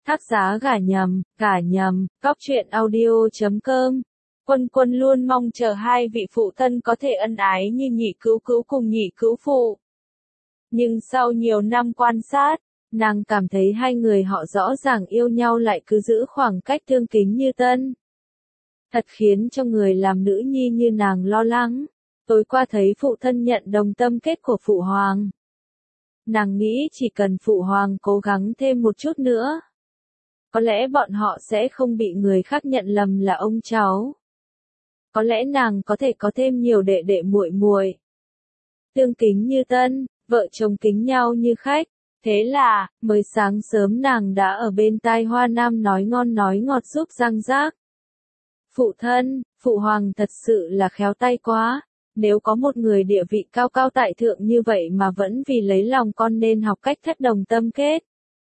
Tác giả gả nhầm, Cóc truyện audio.com. Quân Quân luôn mong chờ hai vị phụ thân có thể ân ái như nhị cứu cứu cùng nhị cứu phụ. Nhưng sau nhiều năm quan sát, nàng cảm thấy hai người họ rõ ràng yêu nhau lại cứ giữ khoảng cách thương kính như tân. Thật khiến cho người làm nữ nhi như nàng lo lắng. Tối qua thấy phụ thân nhận đồng tâm kết của phụ hoàng. Nàng nghĩ chỉ cần phụ hoàng cố gắng thêm một chút nữa, có lẽ bọn họ sẽ không bị người khác nhận lầm là ông cháu. Có lẽ nàng có thể có thêm nhiều đệ đệ muội muội. Tương kính như tân, vợ chồng kính nhau như khách. Thế là, mới sáng sớm nàng đã ở bên tai Hoa Nam nói ngon nói ngọt giúp Giang Giác. Phụ thân, phụ hoàng thật sự là khéo tay quá. Nếu có một người địa vị cao cao tại thượng như vậy mà vẫn vì lấy lòng con nên học cách thất đồng tâm kết.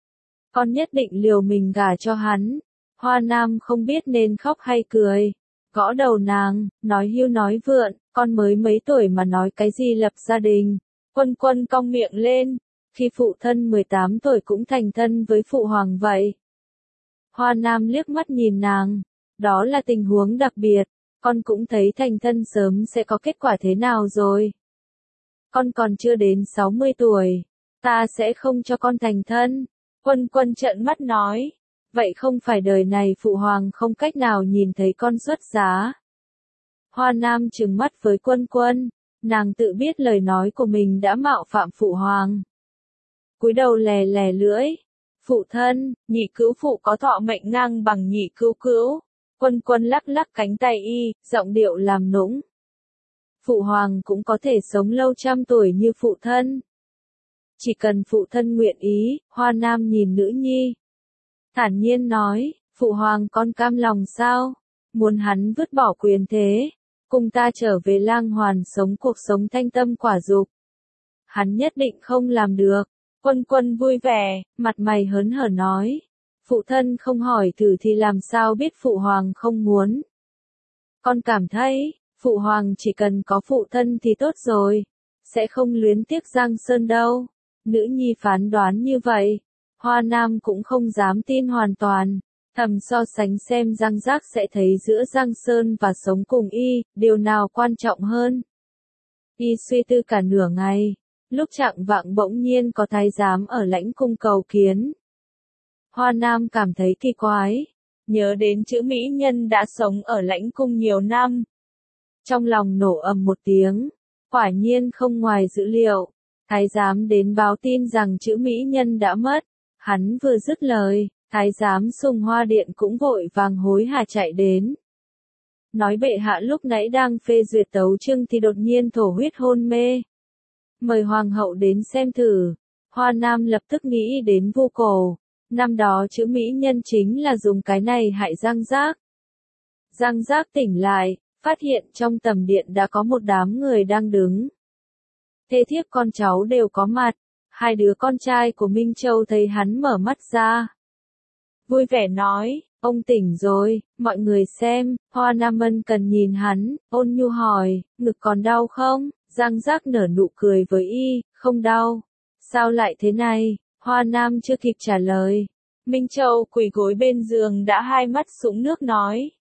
Con nhất định liều mình gả cho hắn. Hoa Nam không biết nên khóc hay cười. Gõ đầu nàng, nói hưu nói vượn, con mới mấy tuổi mà nói cái gì lập gia đình. Quân Quân cong miệng lên, khi phụ thân 18 tuổi cũng thành thân với phụ hoàng vậy. Hoa Nam liếc mắt nhìn nàng, đó là tình huống đặc biệt, con cũng thấy thành thân sớm sẽ có kết quả thế nào rồi. Con còn chưa đến 60 tuổi, ta sẽ không cho con thành thân. Quân Quân trợn mắt nói, vậy không phải đời này phụ hoàng không cách nào nhìn thấy con xuất giá. Hoa Nam trừng mắt với Quân Quân, nàng tự biết lời nói của mình đã mạo phạm phụ hoàng. Cúi đầu lè lè lưỡi, phụ thân, nhị cứu phụ có thọ mệnh ngang bằng nhị cứu cứu. Quân Quân lắc lắc cánh tay y, giọng điệu làm nũng. Phụ hoàng cũng có thể sống lâu trăm tuổi như phụ thân. Chỉ cần phụ thân nguyện ý, Hoa Nam nhìn nữ nhi. Thản nhiên nói, phụ hoàng con cam lòng sao? Muốn hắn vứt bỏ quyền thế, cùng ta trở về Lang Hoàn sống cuộc sống thanh tâm quả dục. Hắn nhất định không làm được. Quân Quân vui vẻ, mặt mày hớn hở nói. Phụ thân không hỏi thử thì làm sao biết phụ hoàng không muốn. Con cảm thấy, phụ hoàng chỉ cần có phụ thân thì tốt rồi. Sẽ không luyến tiếc Giang Sơn đâu. Nữ nhi phán đoán như vậy. Hoa Nam cũng không dám tin hoàn toàn. Thầm so sánh xem Giang Giác sẽ thấy giữa Giang Sơn và sống cùng y, điều nào quan trọng hơn. Y suy tư cả nửa ngày. Lúc chạng vạng bỗng nhiên có thái giám ở lãnh cung cầu kiến. Hoa Nam cảm thấy kỳ quái. Nhớ đến chữ mỹ nhân đã sống ở lãnh cung nhiều năm. Trong lòng nổ ầm một tiếng. Quả nhiên không ngoài dữ liệu. Thái giám đến báo tin rằng chữ mỹ nhân đã mất. Hắn vừa dứt lời, thái giám Sùng Hoa Điện cũng vội vàng hối hả chạy đến. Nói bệ hạ lúc nãy đang phê duyệt tấu chương thì đột nhiên thổ huyết hôn mê. Mời hoàng hậu đến xem thử. Hoa Nam lập tức nghĩ đến Vu Cổ. Năm đó chữ mỹ nhân chính là dùng cái này hại Giang Giác. Giang Giác tỉnh lại, phát hiện trong tầm điện đã có một đám người đang đứng. Thê thiếp con cháu đều có mặt. Hai đứa con trai của Minh Châu thấy hắn mở mắt ra. Vui vẻ nói, ông tỉnh rồi, mọi người xem. Hoa Nam ân cần nhìn hắn, ôn nhu hỏi, ngực còn đau không? Giang Giác nở nụ cười với y, không đau. Sao lại thế này? Hoa Nam chưa kịp trả lời. Minh Châu quỳ gối bên giường đã hai mắt sũng nước nói.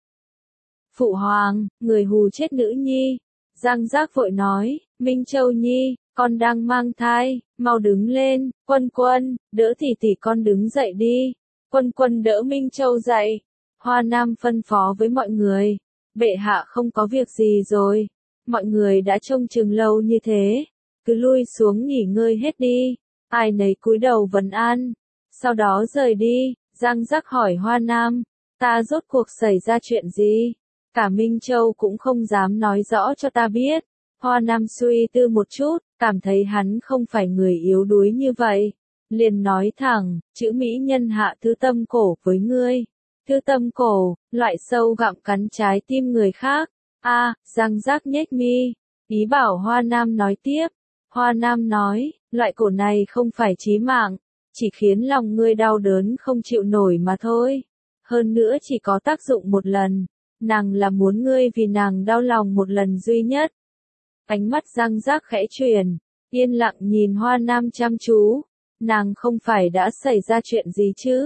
Phụ hoàng, người hù chết nữ nhi. Giang Giác vội nói, Minh Châu nhi, con đang mang thai, mau đứng lên. Quân Quân, đỡ tỷ con đứng dậy đi. Quân Quân đỡ Minh Châu dậy. Hoa Nam phân phó với mọi người. Bệ hạ không có việc gì rồi. Mọi người đã trông chừng lâu như thế. Cứ lui xuống nghỉ ngơi hết đi. Ai nấy cúi đầu vấn an. Sau đó rời đi. Giang Giác hỏi Hoa Nam. Ta rốt cuộc xảy ra chuyện gì? Cả Minh Châu cũng không dám nói rõ cho ta biết. Hoa Nam suy tư một chút, cảm thấy hắn không phải người yếu đuối như vậy. Liền nói thẳng, chữ mỹ nhân hạ thứ tâm cổ với ngươi. Thứ tâm cổ, loại sâu gặm cắn trái tim người khác. Giang Giác nhếch mi. Ý bảo Hoa Nam nói tiếp. Hoa Nam nói, loại cổ này không phải chí mạng. Chỉ khiến lòng ngươi đau đớn không chịu nổi mà thôi. Hơn nữa chỉ có tác dụng một lần. Nàng là muốn ngươi vì nàng đau lòng một lần duy nhất. Ánh mắt Giang Giác khẽ chuyển, yên lặng nhìn Hoa Nam chăm chú. Nàng không phải đã xảy ra chuyện gì chứ?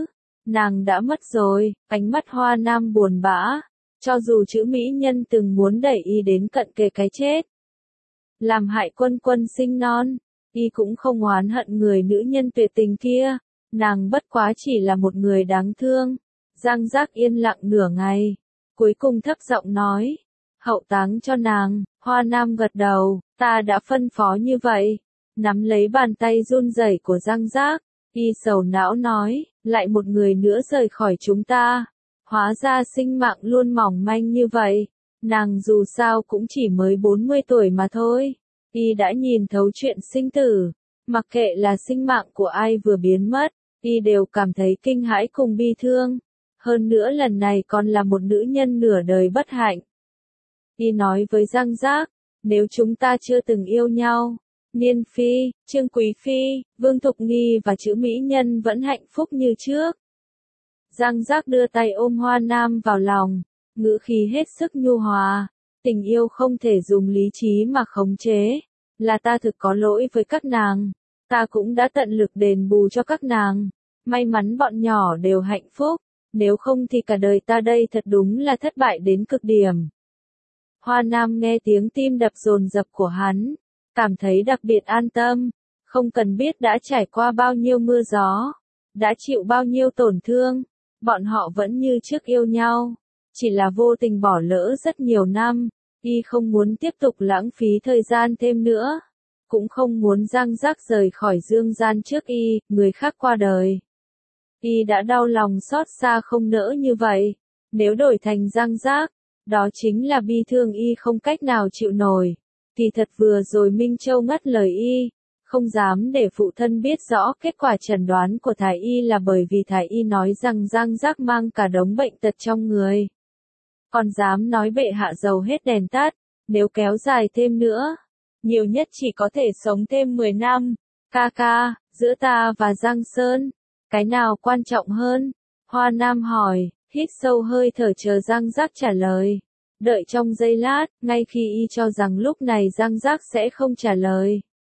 Nàng đã mất rồi, ánh mắt Hoa Nam buồn bã, cho dù chữ mỹ nhân từng muốn đẩy y đến cận kề cái chết. Làm hại Quân Quân sinh non, y cũng không oán hận người nữ nhân tuyệt tình kia, nàng bất quá chỉ là một người đáng thương. Giang Giác yên lặng nửa ngày, cuối cùng thấp giọng nói, hậu táng cho nàng. Hoa Nam gật đầu, ta đã phân phó như vậy. Nắm lấy bàn tay run rẩy của Giang Giác, y sầu não nói, lại một người nữa rời khỏi chúng ta. Hóa ra sinh mạng luôn mỏng manh như vậy. Nàng dù sao cũng chỉ mới 40 tuổi mà thôi. Y đã nhìn thấu chuyện sinh tử. Mặc kệ là sinh mạng của ai vừa biến mất, y đều cảm thấy kinh hãi cùng bi thương. Hơn nữa lần này còn là một nữ nhân nửa đời bất hạnh. Y nói với Giang Giác, nếu chúng ta chưa từng yêu nhau, Niên Phi, Trương Quý Phi, Vương Thục Nghi và chữ mỹ nhân vẫn hạnh phúc như trước. Giang Giác đưa tay ôm Hoa Nam vào lòng, ngữ khí hết sức nhu hòa, tình yêu không thể dùng lý trí mà khống chế, là ta thực có lỗi với các nàng, ta cũng đã tận lực đền bù cho các nàng, may mắn bọn nhỏ đều hạnh phúc, nếu không thì cả đời ta đây thật đúng là thất bại đến cực điểm. Hoa Nam nghe tiếng tim đập dồn dập của hắn, cảm thấy đặc biệt an tâm, không cần biết đã trải qua bao nhiêu mưa gió, đã chịu bao nhiêu tổn thương, bọn họ vẫn như trước yêu nhau, chỉ là vô tình bỏ lỡ rất nhiều năm, y không muốn tiếp tục lãng phí thời gian thêm nữa, cũng không muốn Giang Giác rời khỏi dương gian trước y, người khác qua đời. Y đã đau lòng xót xa không nỡ như vậy, nếu đổi thành Giang Giác, đó chính là bi thương y không cách nào chịu nổi. Kỳ thật vừa rồi Minh Châu ngắt lời y, không dám để phụ thân biết rõ kết quả chẩn đoán của thái y là bởi vì thái y nói rằng Giang Giác mang cả đống bệnh tật trong người. Còn dám nói bệ hạ dầu hết đèn tắt, nếu kéo dài thêm nữa, nhiều nhất chỉ có thể sống thêm 10 năm. Ca ca, giữa ta và Giang Sơn, cái nào quan trọng hơn? Hoa Nam hỏi, hít sâu hơi thở chờ Giang Giác trả lời. Đợi trong giây lát, ngay khi y cho rằng lúc này Giang Giác sẽ không trả lời.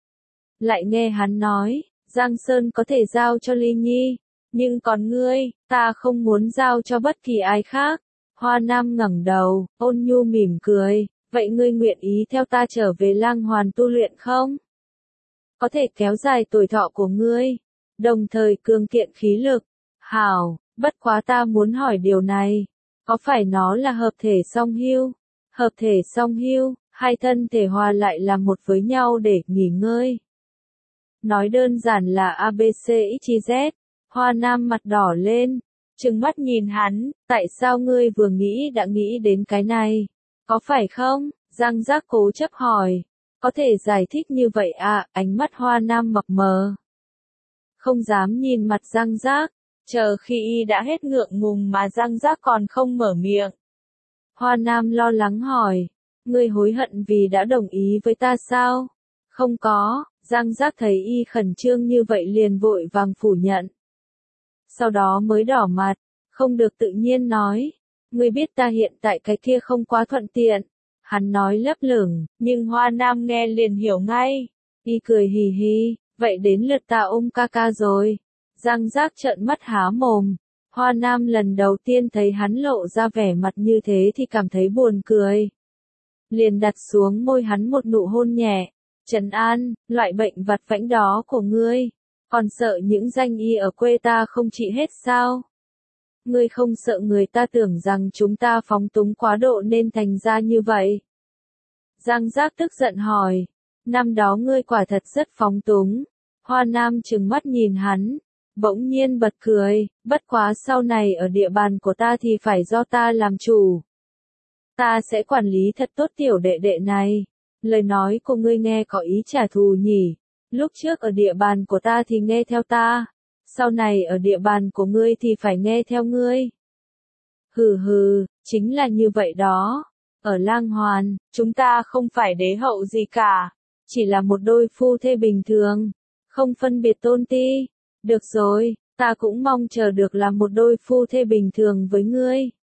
Lại nghe hắn nói, Giang Sơn có thể giao cho Ly Nhi, nhưng còn ngươi, ta không muốn giao cho bất kỳ ai khác. Hoa Nam ngẩng đầu, ôn nhu mỉm cười, vậy ngươi nguyện ý theo ta trở về Lang Hoàn tu luyện không? Có thể kéo dài tuổi thọ của ngươi, đồng thời cường kiện khí lực. Hảo, bất quá ta muốn hỏi điều này. Có phải nó là hợp thể song hưu? Hợp thể song hưu, hai thân thể hòa lại làm một với nhau để nghỉ ngơi. Nói đơn giản là ABCXYZ. Hoa Nam mặt đỏ lên, trừng mắt nhìn hắn, tại sao ngươi vừa nghĩ đã nghĩ đến cái này? Có phải không? Giang Giác cố chấp hỏi. Có thể giải thích như vậy à? Ánh mắt Hoa Nam mập mờ. Không dám nhìn mặt Giang Giác. Chờ khi y đã hết ngượng ngùng mà Giang Giác còn không mở miệng. Hoa Nam lo lắng hỏi, ngươi hối hận vì đã đồng ý với ta sao? Không có, Giang Giác thấy y khẩn trương như vậy liền vội vàng phủ nhận. Sau đó mới đỏ mặt, không được tự nhiên nói, ngươi biết ta hiện tại cái kia không quá thuận tiện. Hắn nói lấp lửng, nhưng Hoa Nam nghe liền hiểu ngay. Y cười hì hì, vậy đến lượt ta ôm ca ca rồi. Giang Giác trợn mắt há mồm, Hoa Nam lần đầu tiên thấy hắn lộ ra vẻ mặt như thế thì cảm thấy buồn cười. Liền đặt xuống môi hắn một nụ hôn nhẹ, trấn an, loại bệnh vặt vãnh đó của ngươi, còn sợ những danh y ở quê ta không trị hết sao? Ngươi không sợ người ta tưởng rằng chúng ta phóng túng quá độ nên thành ra như vậy? Giang Giác tức giận hỏi, năm đó ngươi quả thật rất phóng túng. Hoa Nam trừng mắt nhìn hắn. Bỗng nhiên bật cười, bất quá sau này ở địa bàn của ta thì phải do ta làm chủ. Ta sẽ quản lý thật tốt tiểu đệ đệ này. Lời nói của ngươi nghe có ý trả thù nhỉ. Lúc trước ở địa bàn của ta thì nghe theo ta. Sau này ở địa bàn của ngươi thì phải nghe theo ngươi. Hừ hừ, chính là như vậy đó. Ở Lang Hoàn, chúng ta không phải đế hậu gì cả. Chỉ là một đôi phu thê bình thường. Không phân biệt tôn ti. Được rồi, ta cũng mong chờ được làm một đôi phu thê bình thường với ngươi.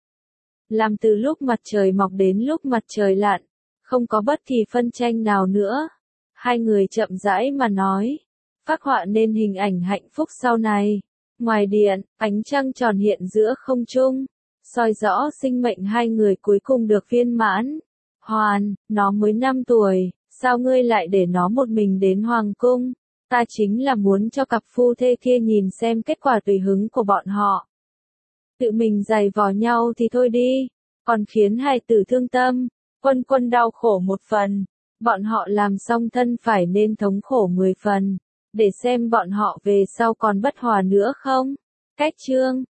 Làm từ lúc mặt trời mọc đến lúc mặt trời lặn, không có bất kỳ phân tranh nào nữa. Hai người chậm rãi mà nói, phác họa nên hình ảnh hạnh phúc sau này. Ngoài điện, ánh trăng tròn hiện giữa không trung, soi rõ sinh mệnh hai người cuối cùng được viên mãn. Hoàn, nó mới 5 tuổi, sao ngươi lại để nó một mình đến hoàng cung? Ta chính là muốn cho cặp phu thê kia nhìn xem kết quả tùy hứng của bọn họ. Tự mình giày vò nhau thì thôi đi, còn khiến hài tử thương tâm, Quân Quân đau khổ một phần, bọn họ làm song thân phải nên thống khổ 10 phần, để xem bọn họ về sau còn bất hòa nữa không. Cách chương